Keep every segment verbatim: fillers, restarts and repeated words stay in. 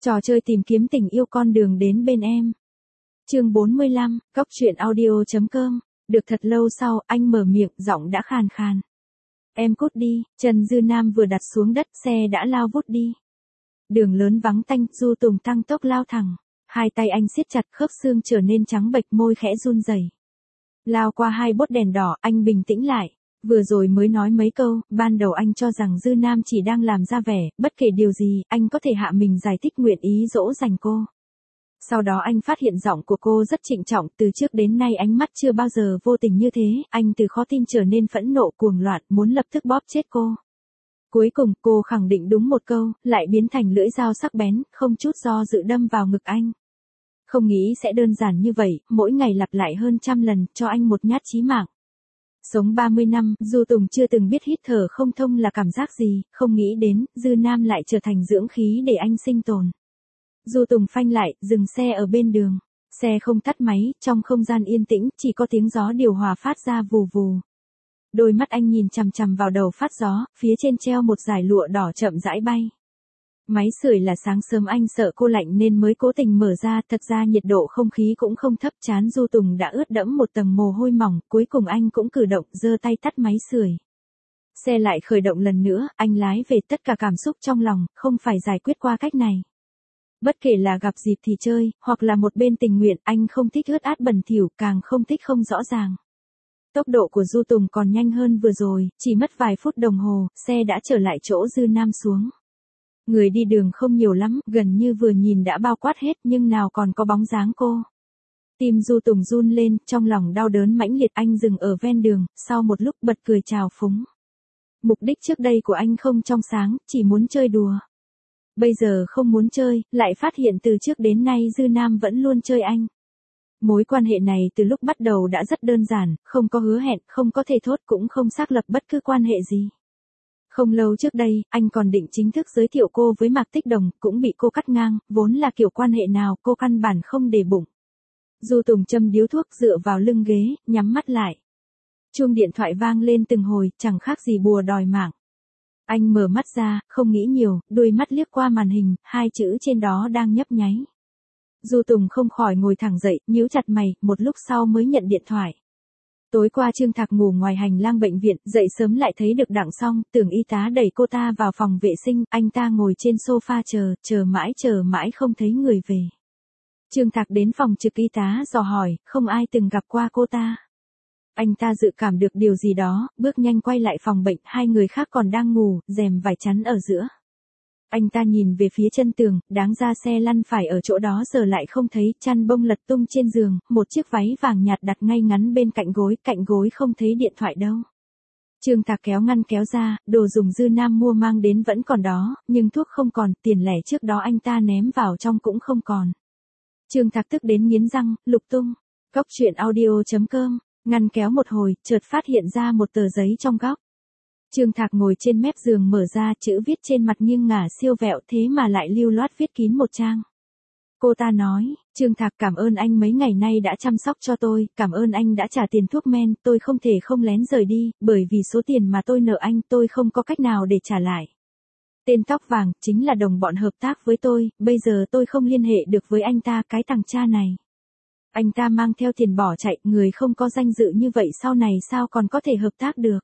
Trò chơi tìm kiếm tình yêu con đường đến bên em. Chương bốn mươi lăm, Cốc truyện audio.com. Được thật lâu sau, anh mở miệng, giọng đã khàn khàn. Em cút đi, Trần Dư Nam vừa đặt xuống đất, xe đã lao vút đi. Đường lớn vắng tanh, Du Tùng tăng tốc lao thẳng. Hai tay anh siết chặt, khớp xương trở nên trắng bệch, môi khẽ run rẩy. Lao qua hai bốt đèn đỏ, anh bình tĩnh lại. Vừa rồi mới nói mấy câu, ban đầu anh cho rằng Dư Nam chỉ đang làm ra vẻ, bất kể điều gì, anh có thể hạ mình giải thích nguyện ý dỗ dành cô. Sau đó anh phát hiện giọng của cô rất trịnh trọng, từ trước đến nay ánh mắt chưa bao giờ vô tình như thế, anh từ khó tin trở nên phẫn nộ cuồng loạn, muốn lập tức bóp chết cô. Cuối cùng, cô khẳng định đúng một câu, lại biến thành lưỡi dao sắc bén, không chút do dự đâm vào ngực anh. Không nghĩ sẽ đơn giản như vậy, mỗi ngày lặp lại hơn trăm lần, cho anh một nhát chí mạng. Sống ba mươi năm, Du Tùng chưa từng biết hít thở không thông là cảm giác gì, không nghĩ đến, Dư Nam lại trở thành dưỡng khí để anh sinh tồn. Du Tùng phanh lại, dừng xe ở bên đường. Xe không tắt máy, trong không gian yên tĩnh, chỉ có tiếng gió điều hòa phát ra vù vù. Đôi mắt anh nhìn chằm chằm vào đầu phát gió, phía trên treo một dải lụa đỏ chậm rãi bay. Máy sưởi là sáng sớm anh sợ cô lạnh nên mới cố tình mở ra, thật ra nhiệt độ không khí cũng không thấp, trán Du Tùng đã ướt đẫm một tầng mồ hôi mỏng, cuối cùng anh cũng cử động, giơ tay tắt máy sưởi. Xe lại khởi động lần nữa, anh lái về, tất cả cảm xúc trong lòng, không phải giải quyết qua cách này. Bất kể là gặp dịp thì chơi, hoặc là một bên tình nguyện, anh không thích ướt át bẩn thỉu, càng không thích không rõ ràng. Tốc độ của Du Tùng còn nhanh hơn vừa rồi, chỉ mất vài phút đồng hồ, xe đã trở lại chỗ Dư Nam xuống. Người đi đường không nhiều lắm, gần như vừa nhìn đã bao quát hết, nhưng nào còn có bóng dáng cô. Tim Du Tùng run lên, trong lòng đau đớn mãnh liệt, anh dừng ở ven đường, sau một lúc bật cười chào phúng. Mục đích trước đây của anh không trong sáng, chỉ muốn chơi đùa. Bây giờ không muốn chơi, lại phát hiện từ trước đến nay Dư Nam vẫn luôn chơi anh. Mối quan hệ này từ lúc bắt đầu đã rất đơn giản, không có hứa hẹn, không có thề thốt, cũng không xác lập bất cứ quan hệ gì. Không lâu trước đây, anh còn định chính thức giới thiệu cô với Mạc Tích Đồng, cũng bị cô cắt ngang, vốn là kiểu quan hệ nào cô căn bản không để bụng. Du Tùng châm điếu thuốc dựa vào lưng ghế, nhắm mắt lại. Chuông điện thoại vang lên từng hồi, chẳng khác gì bùa đòi mạng. Anh mở mắt ra, không nghĩ nhiều, đôi mắt liếc qua màn hình, hai chữ trên đó đang nhấp nháy. Du Tùng không khỏi ngồi thẳng dậy, nhíu chặt mày, một lúc sau mới nhận điện thoại. Tối qua Trương Thạc ngủ ngoài hành lang bệnh viện, dậy sớm lại thấy được Đặng Song, tưởng y tá đẩy cô ta vào phòng vệ sinh, anh ta ngồi trên sofa chờ, chờ mãi chờ mãi không thấy người về. Trương Thạc đến phòng trực y tá dò hỏi, không ai từng gặp qua cô ta. Anh ta dự cảm được điều gì đó, bước nhanh quay lại phòng bệnh, hai người khác còn đang ngủ, rèm vải chắn ở giữa. Anh ta nhìn về phía chân tường, đáng ra xe lăn phải ở chỗ đó giờ lại không thấy, chăn bông lật tung trên giường, một chiếc váy vàng nhạt đặt ngay ngắn bên cạnh gối, cạnh gối không thấy điện thoại đâu. Trương Thạc kéo ngăn kéo ra, đồ dùng Dư Nam mua mang đến vẫn còn đó, nhưng thuốc không còn, tiền lẻ trước đó anh ta ném vào trong cũng không còn. Trương Thạc tức đến nghiến răng, lục tung. Cốc truyện audio.com, ngăn kéo một hồi, chợt phát hiện ra một tờ giấy trong góc. Trương Thạc ngồi trên mép giường mở ra, chữ viết trên mặt nghiêng ngả siêu vẹo, thế mà lại lưu loát viết kín một trang. Cô ta nói, Trương Thạc cảm ơn anh mấy ngày nay đã chăm sóc cho tôi, cảm ơn anh đã trả tiền thuốc men, tôi không thể không lén rời đi, bởi vì số tiền mà tôi nợ anh tôi không có cách nào để trả lại. Tên tóc vàng, chính là đồng bọn hợp tác với tôi, bây giờ tôi không liên hệ được với anh ta, cái thằng cha này. Anh ta mang theo tiền bỏ chạy, người không có danh dự như vậy sau này sao còn có thể hợp tác được.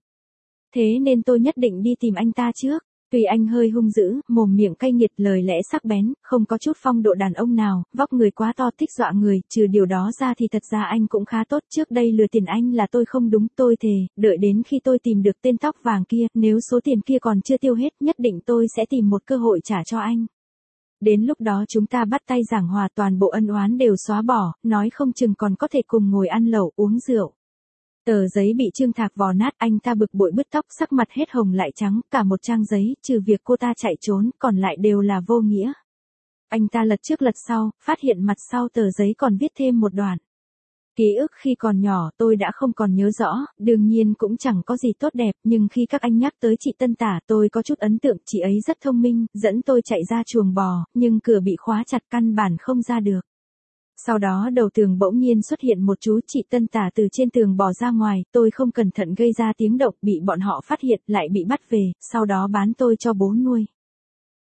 Thế nên tôi nhất định đi tìm anh ta trước. Tuy anh hơi hung dữ, mồm miệng cay nghiệt, lời lẽ sắc bén, không có chút phong độ đàn ông nào, vóc người quá to thích dọa người, trừ điều đó ra thì thật ra anh cũng khá tốt, trước đây lừa tiền anh là tôi không đúng, tôi thề, đợi đến khi tôi tìm được tên tóc vàng kia, nếu số tiền kia còn chưa tiêu hết, nhất định tôi sẽ tìm một cơ hội trả cho anh. Đến lúc đó chúng ta bắt tay giảng hòa, toàn bộ ân oán đều xóa bỏ, nói không chừng còn có thể cùng ngồi ăn lẩu, uống rượu. Tờ giấy bị Trương Thạc vò nát, anh ta bực bội bứt tóc, sắc mặt hết hồng lại trắng, cả một trang giấy, trừ việc cô ta chạy trốn, còn lại đều là vô nghĩa. Anh ta lật trước lật sau, phát hiện mặt sau tờ giấy còn viết thêm một đoạn. Ký ức khi còn nhỏ tôi đã không còn nhớ rõ, đương nhiên cũng chẳng có gì tốt đẹp, nhưng khi các anh nhắc tới chị Tân Tả tôi có chút ấn tượng, chị ấy rất thông minh, dẫn tôi chạy ra chuồng bò, nhưng cửa bị khóa chặt căn bản không ra được. Sau đó đầu tường bỗng nhiên xuất hiện một chú chị Tân Tả từ trên tường bò ra ngoài, tôi không cẩn thận gây ra tiếng động, bị bọn họ phát hiện, lại bị bắt về, sau đó bán tôi cho bố nuôi.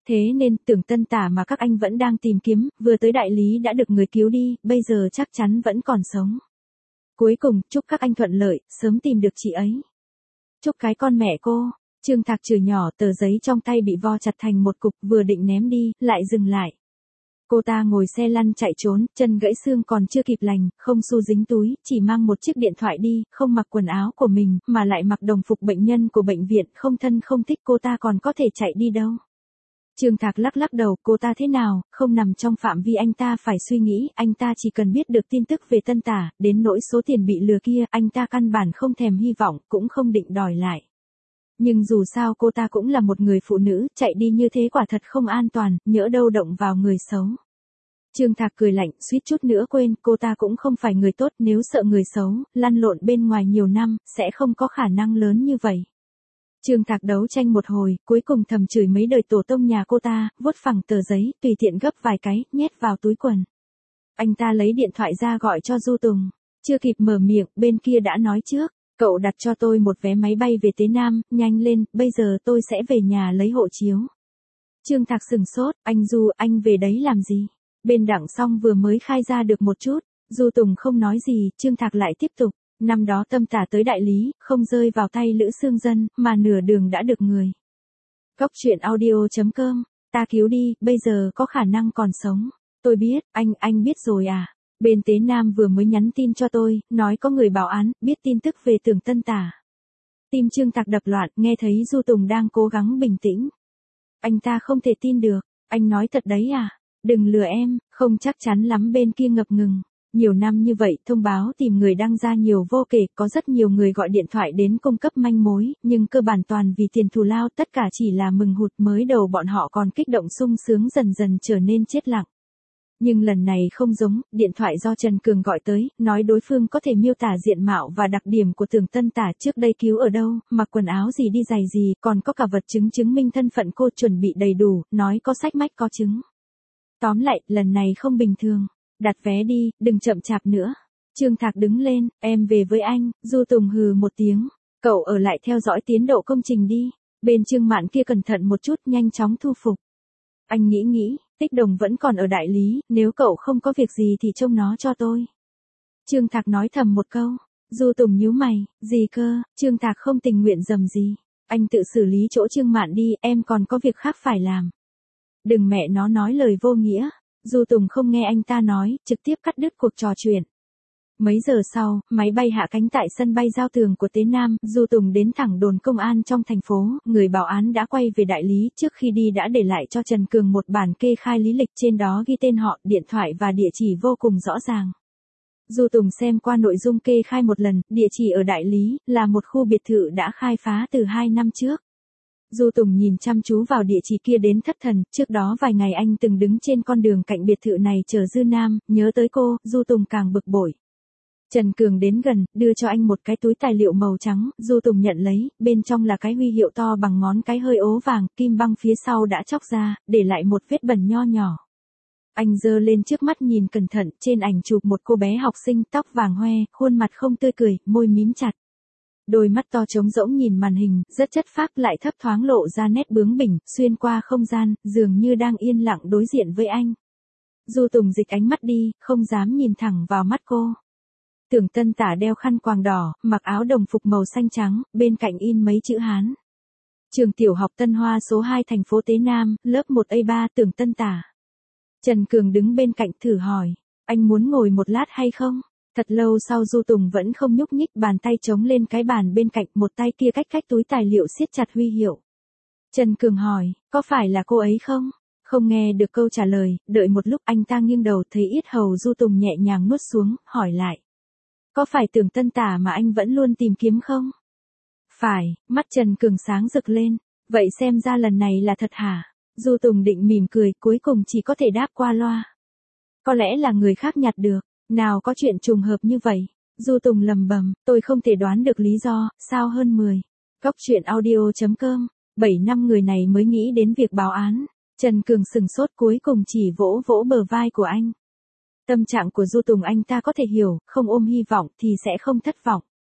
Thế nên Tưởng Tân Tả mà các anh vẫn đang tìm kiếm, vừa tới đại lý đã được người cứu đi, bây giờ chắc chắn vẫn còn sống. Cuối cùng, chúc các anh thuận lợi, sớm tìm được chị ấy. Chúc cái con mẹ cô. Trương Thạc chửi nhỏ, tờ giấy trong tay bị vo chặt thành một cục, vừa định ném đi, lại dừng lại. Cô ta ngồi xe lăn chạy trốn, chân gãy xương còn chưa kịp lành, không xu dính túi, chỉ mang một chiếc điện thoại đi, không mặc quần áo của mình, mà lại mặc đồng phục bệnh nhân của bệnh viện, không thân không thích, cô ta còn có thể chạy đi đâu. Trương Thạc lắc lắc đầu, cô ta thế nào, không nằm trong phạm vi anh ta phải suy nghĩ, anh ta chỉ cần biết được tin tức về Tân Tả, đến nỗi số tiền bị lừa kia, anh ta căn bản không thèm hy vọng, cũng không định đòi lại. Nhưng dù sao cô ta cũng là một người phụ nữ, chạy đi như thế quả thật không an toàn, nhỡ đâu động vào người xấu. Trương Thạc cười lạnh, suýt chút nữa quên, cô ta cũng không phải người tốt, nếu sợ người xấu, lăn lộn bên ngoài nhiều năm, sẽ không có khả năng lớn như vậy. Trương Thạc đấu tranh một hồi, cuối cùng thầm chửi mấy đời tổ tông nhà cô ta, vuốt phẳng tờ giấy, tùy tiện gấp vài cái, nhét vào túi quần. Anh ta lấy điện thoại ra gọi cho Du Tùng. Chưa kịp mở miệng, bên kia đã nói trước. Cậu đặt cho tôi một vé máy bay về Tế Nam, nhanh lên, bây giờ tôi sẽ về nhà lấy hộ chiếu. Trương Thạc sừng sốt, anh Du, anh về đấy làm gì? Bên đặng xong vừa mới khai ra được một chút. Du Tùng không nói gì, Trương Thạc lại tiếp tục. Năm đó Tâm Tả tới đại lý, không rơi vào tay Lữ Sương Dân, mà nửa đường đã được người. Góc truyện audio chấm com, ta cứu đi, bây giờ có khả năng còn sống. Tôi biết, anh, anh biết rồi à. Bên Tế Nam vừa mới nhắn tin cho tôi, nói có người báo án, biết tin tức về Tưởng Tân Tả. Tim Trương Thạc đập loạn, nghe thấy Du Tùng đang cố gắng bình tĩnh. Anh ta không thể tin được, anh nói thật đấy à? Đừng lừa em, không chắc chắn lắm, bên kia ngập ngừng. Nhiều năm như vậy, thông báo tìm người đăng ra nhiều vô kể, có rất nhiều người gọi điện thoại đến cung cấp manh mối, nhưng cơ bản toàn vì tiền thù lao, tất cả chỉ là mừng hụt, mới đầu bọn họ còn kích động sung sướng, dần dần trở nên chết lặng. Nhưng lần này không giống, điện thoại do Trần Cường gọi tới, nói đối phương có thể miêu tả diện mạo và đặc điểm của Tưởng Tân Tả, trước đây cứu ở đâu, mặc quần áo gì, đi giày gì, còn có cả vật chứng chứng minh thân phận cô, chuẩn bị đầy đủ, nói có sách mách có chứng. Tóm lại, lần này không bình thường. Đặt vé đi, đừng chậm chạp nữa. Trương Thạc đứng lên, em về với anh. Du Tùng hừ một tiếng. Cậu ở lại theo dõi tiến độ công trình đi. Bên Trương Mạn kia cẩn thận một chút, nhanh chóng thu phục. Anh nghĩ nghĩ, Tích Đồng vẫn còn ở đại lý, nếu cậu không có việc gì thì trông nó cho tôi. Trương Thạc nói thầm một câu. Du Tùng nhíu mày, gì cơ? Trương Thạc không tình nguyện dầm gì. Anh tự xử lý chỗ Trương Mạn đi, em còn có việc khác phải làm. Đừng mẹ nó nói lời vô nghĩa. Du Tùng không nghe anh ta nói, trực tiếp cắt đứt cuộc trò chuyện. Mấy giờ sau, máy bay hạ cánh tại sân bay Giao Tường của Tế Nam, Du Tùng đến thẳng đồn công an trong thành phố, người bảo án đã quay về đại lý, trước khi đi đã để lại cho Trần Cường một bản kê khai lý lịch, trên đó ghi tên họ, điện thoại và địa chỉ vô cùng rõ ràng. Du Tùng xem qua nội dung kê khai một lần, địa chỉ ở đại lý, là một khu biệt thự đã khai phá từ hai năm trước. Du Tùng nhìn chăm chú vào địa chỉ kia đến thất thần, trước đó vài ngày anh từng đứng trên con đường cạnh biệt thự này chờ Dư Nam, nhớ tới cô, Du Tùng càng bực bội. Trần Cường đến gần, đưa cho anh một cái túi tài liệu màu trắng, Du Tùng nhận lấy, bên trong là cái huy hiệu to bằng ngón cái hơi ố vàng, kim băng phía sau đã chóc ra, để lại một vết bẩn nho nhỏ. Anh giơ lên trước mắt nhìn cẩn thận, trên ảnh chụp một cô bé học sinh, tóc vàng hoe, khuôn mặt không tươi cười, môi mím chặt. Đôi mắt to trống rỗng nhìn màn hình, rất chất phác, lại thấp thoáng lộ ra nét bướng bỉnh, xuyên qua không gian, dường như đang yên lặng đối diện với anh. Du Tùng dịch ánh mắt đi, không dám nhìn thẳng vào mắt cô. Tưởng Tân Tả đeo khăn quàng đỏ, mặc áo đồng phục màu xanh trắng, bên cạnh in mấy chữ Hán. Trường tiểu học Tân Hoa số hai thành phố Tế Nam, lớp một A ba, Tưởng Tân Tả. Trần Cường đứng bên cạnh thử hỏi, anh muốn ngồi một lát hay không? Thật lâu sau Du Tùng vẫn không nhúc nhích, bàn tay chống lên cái bàn bên cạnh, một tay kia cách cách túi tài liệu siết chặt huy hiệu. Trần Cường hỏi, có phải là cô ấy không? Không nghe được câu trả lời, đợi một lúc anh ta nghiêng đầu thấy yết hầu Du Tùng nhẹ nhàng nuốt xuống, hỏi lại. Có phải Tưởng Tân Tả mà anh vẫn luôn tìm kiếm không? Phải, mắt Trần Cường sáng rực lên. Vậy xem ra lần này là thật hả? Du Tùng định mỉm cười, cuối cùng chỉ có thể đáp qua loa. Có lẽ là người khác nhặt được. Nào có chuyện trùng hợp như vậy. Du Tùng lầm bầm, tôi không thể đoán được lý do, sao hơn mười. Góc truyện audio chấm com, bảy năm người này mới nghĩ đến việc báo án. Trần Cường sừng sốt, cuối cùng chỉ vỗ vỗ bờ vai của anh. Tâm trạng của Du Tùng anh ta có thể hiểu, không ôm hy vọng thì sẽ không thất vọng.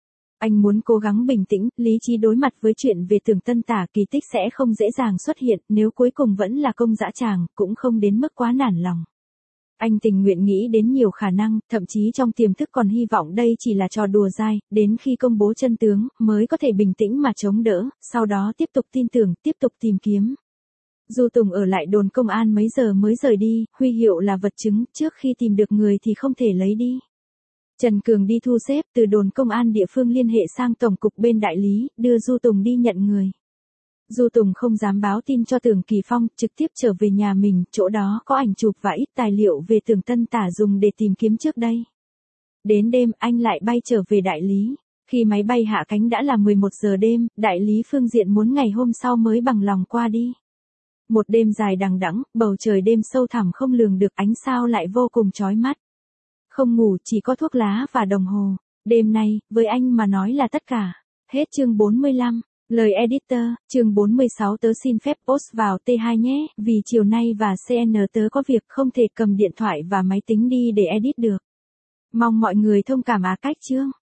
Anh muốn cố gắng bình tĩnh, lý trí đối mặt với chuyện về Tưởng Tân Tả, kỳ tích sẽ không dễ dàng xuất hiện, nếu cuối cùng vẫn là công dã tràng, cũng không đến mức quá nản lòng. Anh tình nguyện nghĩ đến nhiều khả năng, thậm chí trong tiềm thức còn hy vọng đây chỉ là trò đùa dai, đến khi công bố chân tướng, mới có thể bình tĩnh mà chống đỡ, sau đó tiếp tục tin tưởng, tiếp tục tìm kiếm. Du Tùng ở lại đồn công an mấy giờ mới rời đi, huy hiệu là vật chứng, trước khi tìm được người thì không thể lấy đi. Trần Cường đi thu xếp từ đồn công an địa phương liên hệ sang tổng cục bên đại lý, đưa Du Tùng đi nhận người. Du Tùng không dám báo tin cho Tưởng Kỳ Phong, trực tiếp trở về nhà mình, chỗ đó có ảnh chụp và ít tài liệu về Tưởng Tân Tả dùng để tìm kiếm trước đây. Đến đêm, anh lại bay trở về đại lý. Khi máy bay hạ cánh đã là mười một giờ đêm, đại lý phương diện muốn ngày hôm sau mới bằng lòng qua đi. Một đêm dài đằng đẵng, bầu trời đêm sâu thẳm không lường được, ánh sao lại vô cùng chói mắt. Không ngủ, chỉ có thuốc lá và đồng hồ. Đêm nay, với anh mà nói là tất cả. Hết chương bốn mươi lăm. Lời editor, chương bốn mươi sáu tớ xin phép post vào T hai nhé, vì chiều nay và xê en tớ có việc không thể cầm điện thoại và máy tính đi để edit được. Mong mọi người thông cảm á cách chương.